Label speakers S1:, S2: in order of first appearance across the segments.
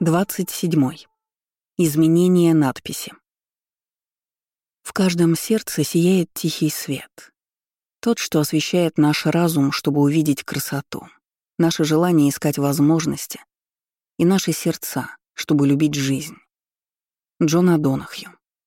S1: 27. Изменение надписи. В каждом сердце сияет тихий свет. Тот, что освещает наш разум, чтобы увидеть красоту, наше желание искать возможности и наши сердца, чтобы любить жизнь. Джон Одонахью.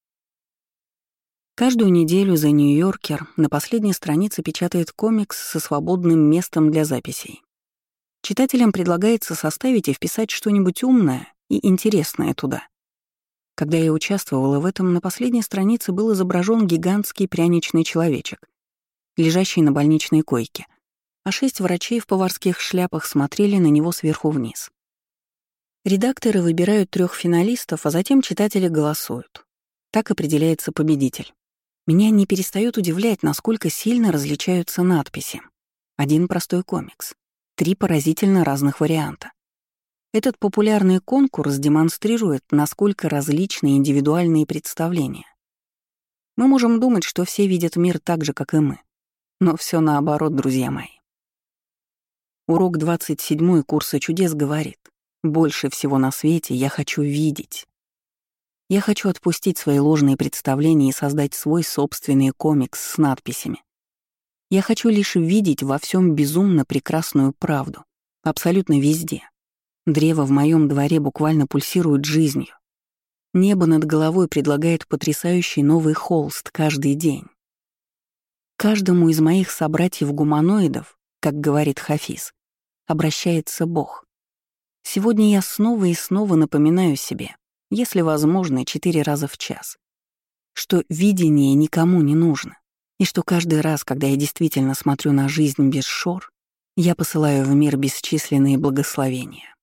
S1: Каждую неделю The New Yorker на последней странице печатает комикс со свободным местом для записей. Читателям предлагается составить и вписать что-нибудь умное и интересное туда. Когда я участвовала в этом, на последней странице был изображен гигантский пряничный человечек, лежащий на больничной койке, а 6 врачей в поварских шляпах смотрели на него сверху вниз. Редакторы выбирают 3 финалистов, а затем читатели голосуют. Так определяется победитель. Меня не перестает удивлять, насколько сильно различаются надписи. Один простой комикс. 3 поразительно разных варианта. Этот популярный конкурс демонстрирует, насколько различны индивидуальные представления. Мы можем думать, что все видят мир так же, как и мы. Но все наоборот, друзья мои. Урок 27 курса чудес говорит: больше всего на свете я хочу видеть. Я хочу отпустить свои ложные представления и создать свой собственный комикс с надписями. Я хочу лишь видеть во всем безумно прекрасную правду. Абсолютно везде. Древо в моем дворе буквально пульсирует жизнью. Небо над головой предлагает потрясающий новый холст каждый день. Каждому из моих собратьев-гуманоидов, как говорит Хафиз, обращается Бог. Сегодня я снова и снова напоминаю себе, если возможно, 4 раза в час, что видение никому не нужно. И что каждый раз, когда я действительно смотрю на жизнь без шор, я посылаю в мир бесчисленные благословения.